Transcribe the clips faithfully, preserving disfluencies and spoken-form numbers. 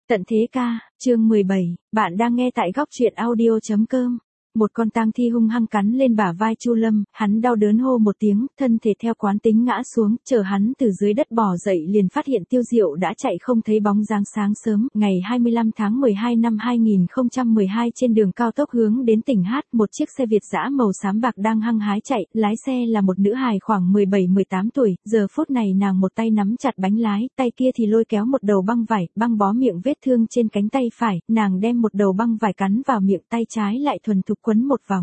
Tận thế ca, chương mười bảy, bạn đang nghe tại góc truyện audio chấm com. Một con tang thi hung hăng cắn lên bả vai Chu Lâm, hắn đau đớn hô một tiếng, thân thể theo quán tính ngã xuống, chờ hắn từ dưới đất bò dậy liền phát hiện Tiêu Diệu đã chạy không thấy bóng dáng. Sáng sớm, ngày hai mươi lăm tháng mười hai năm hai nghìn không trăm mười hai, trên đường cao tốc hướng đến tỉnh Hát, một chiếc xe Việt dã màu xám bạc đang hăng hái chạy, lái xe là một nữ hài khoảng mười bảy mười tám tuổi, giờ phút này nàng một tay nắm chặt bánh lái, tay kia thì lôi kéo một đầu băng vải, băng bó miệng vết thương trên cánh tay phải, nàng đem một đầu băng vải cắn vào miệng, tay trái lại thuần thục quấn một vòng.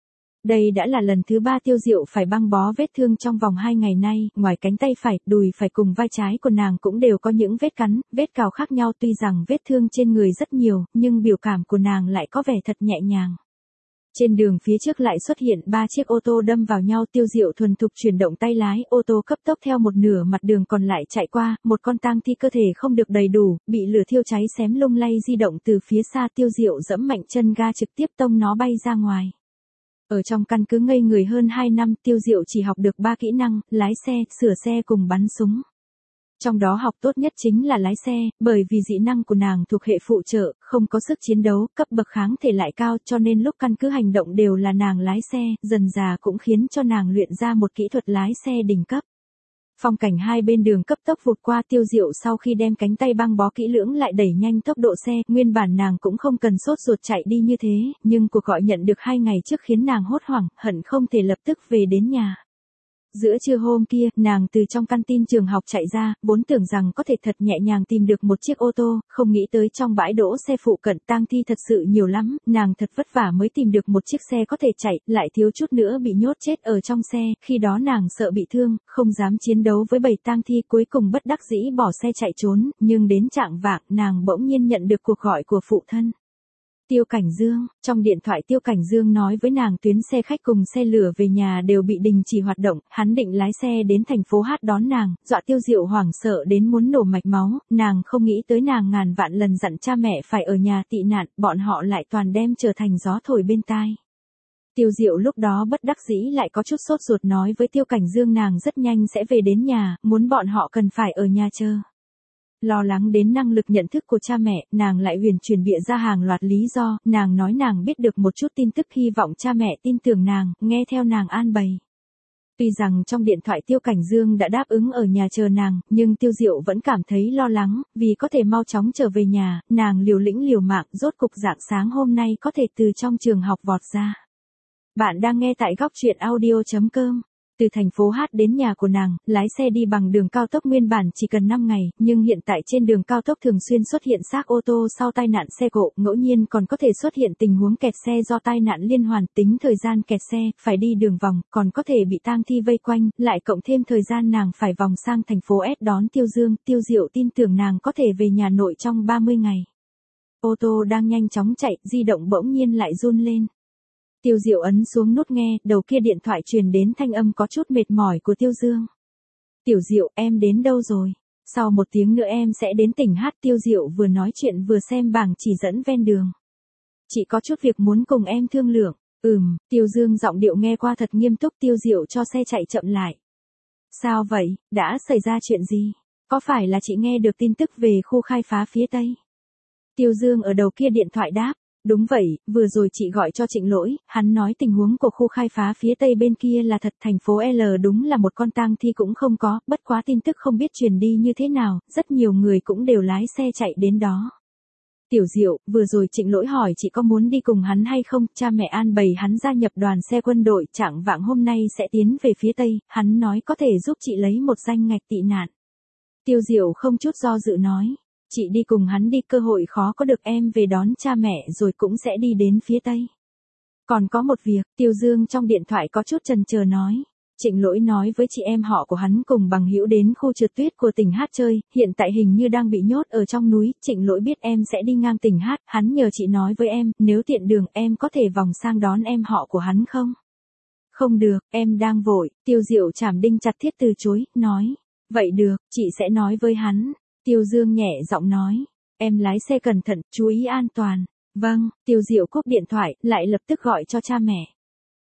Đây đã là lần thứ ba Tiêu Diệu phải băng bó vết thương trong vòng hai ngày nay, ngoài cánh tay phải, đùi phải cùng vai trái của nàng cũng đều có những vết cắn, vết cào khác nhau. Tuy rằng vết thương trên người rất nhiều, nhưng biểu cảm của nàng lại có vẻ thật nhẹ nhàng. Trên đường phía trước lại xuất hiện ba chiếc ô tô đâm vào nhau, Tiêu Diệu thuần thục chuyển động tay lái, ô tô cấp tốc theo một nửa mặt đường còn lại chạy qua, một con tang thi cơ thể không được đầy đủ, bị lửa thiêu cháy xém lung lay di động từ phía xa, Tiêu Diệu giẫm mạnh chân ga trực tiếp tông nó bay ra ngoài. Ở trong căn cứ ngây người hơn hai năm, Tiêu Diệu chỉ học được ba kỹ năng, lái xe, sửa xe cùng bắn súng. Trong đó học tốt nhất chính là lái xe, bởi vì dị năng của nàng thuộc hệ phụ trợ, không có sức chiến đấu, cấp bậc kháng thể lại cao, cho nên lúc căn cứ hành động đều là nàng lái xe, dần dà cũng khiến cho nàng luyện ra một kỹ thuật lái xe đỉnh cấp. Phong cảnh hai bên đường cấp tốc vụt qua, Tiêu Diệu sau khi đem cánh tay băng bó kỹ lưỡng lại đẩy nhanh tốc độ xe, nguyên bản nàng cũng không cần sốt ruột chạy đi như thế, nhưng cuộc gọi nhận được hai ngày trước khiến nàng hốt hoảng, hận không thể lập tức về đến nhà. Giữa trưa hôm kia, nàng từ trong căn tin trường học chạy ra, vốn tưởng rằng có thể thật nhẹ nhàng tìm được một chiếc ô tô, không nghĩ tới trong bãi đỗ xe phụ cận tang thi thật sự nhiều lắm, nàng thật vất vả mới tìm được một chiếc xe có thể chạy, lại thiếu chút nữa bị nhốt chết ở trong xe, khi đó nàng sợ bị thương, không dám chiến đấu với bầy tang thi, cuối cùng bất đắc dĩ bỏ xe chạy trốn, nhưng đến chạng vạng, nàng bỗng nhiên nhận được cuộc gọi của phụ thân. Tiêu Cảnh Dương, trong điện thoại Tiêu Cảnh Dương nói với nàng tuyến xe khách cùng xe lửa về nhà đều bị đình chỉ hoạt động, hắn định lái xe đến thành phố Hát đón nàng, dọa Tiêu Diệu hoảng sợ đến muốn nổ mạch máu, nàng không nghĩ tới nàng ngàn vạn lần dặn cha mẹ phải ở nhà tị nạn, bọn họ lại toàn đem trở thành gió thổi bên tai. Tiêu Diệu lúc đó bất đắc dĩ lại có chút sốt ruột nói với Tiêu Cảnh Dương nàng rất nhanh sẽ về đến nhà, muốn bọn họ cần phải ở nhà chờ. Lo lắng đến năng lực nhận thức của cha mẹ, nàng lại huyền chuyển bịa ra hàng loạt lý do, nàng nói nàng biết được một chút tin tức hy vọng cha mẹ tin tưởng nàng, nghe theo nàng an bày. Tuy rằng trong điện thoại Tiêu Cảnh Dương đã đáp ứng ở nhà chờ nàng, nhưng Tiêu Diệu vẫn cảm thấy lo lắng, vì có thể mau chóng trở về nhà, nàng liều lĩnh liều mạng, rốt cục rạng sáng hôm nay có thể từ trong trường học vọt ra. Bạn đang nghe tại góc truyện audio chấm com. Từ thành phố Hát đến nhà của nàng, lái xe đi bằng đường cao tốc nguyên bản chỉ cần năm ngày, nhưng hiện tại trên đường cao tốc thường xuyên xuất hiện xác ô tô sau tai nạn xe cộ, ngẫu nhiên còn có thể xuất hiện tình huống kẹt xe do tai nạn liên hoàn, tính thời gian kẹt xe, phải đi đường vòng, còn có thể bị tang thi vây quanh, lại cộng thêm thời gian nàng phải vòng sang thành phố S đón Tiêu Dương, Tiêu Diệu tin tưởng nàng có thể về nhà nội trong ba mươi ngày. Ô tô đang nhanh chóng chạy, di động bỗng nhiên lại run lên. Tiêu Diệu ấn xuống nút nghe, đầu kia điện thoại truyền đến thanh âm có chút mệt mỏi của Tiêu Dương. Tiểu Diệu, em đến đâu rồi? Sau một tiếng nữa em sẽ đến tỉnh Hát. Tiêu Diệu vừa nói chuyện vừa xem bảng chỉ dẫn ven đường. Chị có chút việc muốn cùng em thương lượng. Ừm, Tiêu Dương giọng điệu nghe qua thật nghiêm túc. Tiêu Diệu cho xe chạy chậm lại. Sao vậy, đã xảy ra chuyện gì? Có phải là chị nghe được tin tức về khu khai phá phía Tây? Tiêu Dương ở đầu kia điện thoại đáp. Đúng vậy, vừa rồi chị gọi cho Trịnh Lỗi, hắn nói tình huống của khu khai phá phía Tây bên kia là thật, thành phố L đúng là một con tang thi cũng không có, bất quá tin tức không biết truyền đi như thế nào, rất nhiều người cũng đều lái xe chạy đến đó. Tiểu Diệu, vừa rồi Trịnh Lỗi hỏi chị có muốn đi cùng hắn hay không, cha mẹ an bày hắn gia nhập đoàn xe quân đội, chạng vạng hôm nay sẽ tiến về phía Tây, hắn nói có thể giúp chị lấy một danh ngạch tị nạn. Tiêu Diệu không chút do dự nói. Chị đi cùng hắn đi, cơ hội khó có được, em về đón cha mẹ rồi cũng sẽ đi đến phía Tây. Còn có một việc, Tiêu Dương trong điện thoại có chút chần chờ nói. Trịnh Lỗi nói với chị em họ của hắn cùng bằng hữu đến khu trượt tuyết của tỉnh Hát chơi, hiện tại hình như đang bị nhốt ở trong núi, Trịnh Lỗi biết em sẽ đi ngang tỉnh Hát, hắn nhờ chị nói với em, nếu tiện đường em có thể vòng sang đón em họ của hắn không? Không được, em đang vội, Tiêu Diệu chảm đinh chặt thiết từ chối, nói. Vậy được, chị sẽ nói với hắn. Tiêu Dương nhẹ giọng nói, em lái xe cẩn thận, chú ý an toàn. Vâng, Tiêu Diệu cúp điện thoại, lại lập tức gọi cho cha mẹ.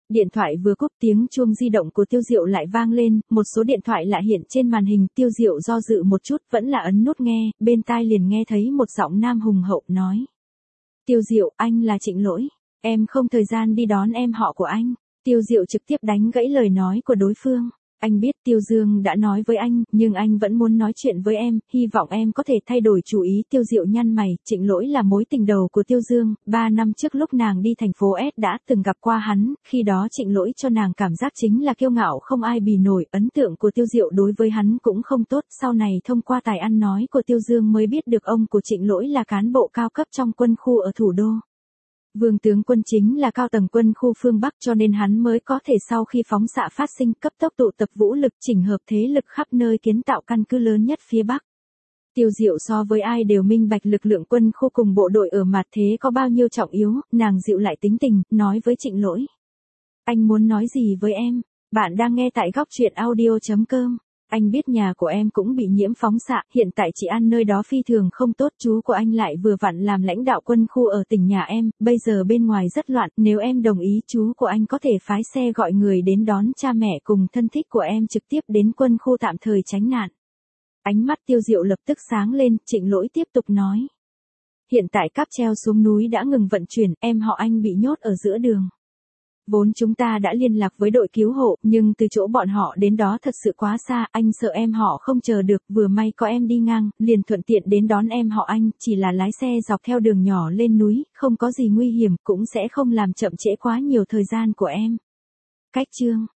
Điện thoại vừa cúp tiếng chuông di động của Tiêu Diệu lại vang lên, một số điện thoại lại hiện trên màn hình, Tiêu Diệu do dự một chút vẫn là ấn nút nghe, bên tai liền nghe thấy một giọng nam hùng hậu nói. Tiêu Diệu, anh là Trịnh Lỗi, em không thời gian đi đón em họ của anh. Tiêu Diệu trực tiếp đánh gãy lời nói của đối phương. Anh biết Tiêu Dương đã nói với anh, nhưng anh vẫn muốn nói chuyện với em, hy vọng em có thể thay đổi chủ ý. Tiêu Diệu nhăn mày, Trịnh Lỗi là mối tình đầu của Tiêu Dương, ba năm trước lúc nàng đi thành phố S đã từng gặp qua hắn, khi đó Trịnh Lỗi cho nàng cảm giác chính là kiêu ngạo không ai bì nổi, ấn tượng của Tiêu Diệu đối với hắn cũng không tốt, sau này thông qua tài ăn nói của Tiêu Dương mới biết được ông của Trịnh Lỗi là cán bộ cao cấp trong quân khu ở thủ đô. Vương tướng quân chính là cao tầng quân khu phương Bắc cho nên hắn mới có thể sau khi phóng xạ phát sinh cấp tốc tụ tập vũ lực chỉnh hợp thế lực khắp nơi kiến tạo căn cứ lớn nhất phía Bắc. Tiêu Diệu so với ai đều minh bạch lực lượng quân khu cùng bộ đội ở mặt thế có bao nhiêu trọng yếu, nàng dịu lại tính tình, nói với Trịnh Lỗi. Anh muốn nói gì với em? Bạn đang nghe tại góc truyện audio chấm com. Anh biết nhà của em cũng bị nhiễm phóng xạ, hiện tại chị ăn nơi đó phi thường không tốt, chú của anh lại vừa vặn làm lãnh đạo quân khu ở tỉnh nhà em, bây giờ bên ngoài rất loạn, nếu em đồng ý chú của anh có thể phái xe gọi người đến đón cha mẹ cùng thân thích của em trực tiếp đến quân khu tạm thời tránh nạn. Ánh mắt Tiêu Diệu lập tức sáng lên, Trịnh Lỗi tiếp tục nói. Hiện tại cáp treo xuống núi đã ngừng vận chuyển, em họ anh bị nhốt ở giữa đường. Vốn chúng ta đã liên lạc với đội cứu hộ, nhưng từ chỗ bọn họ đến đó thật sự quá xa, anh sợ em họ không chờ được, vừa may có em đi ngang, liền thuận tiện đến đón em họ anh, chỉ là lái xe dọc theo đường nhỏ lên núi, không có gì nguy hiểm, cũng sẽ không làm chậm trễ quá nhiều thời gian của em. Cách chương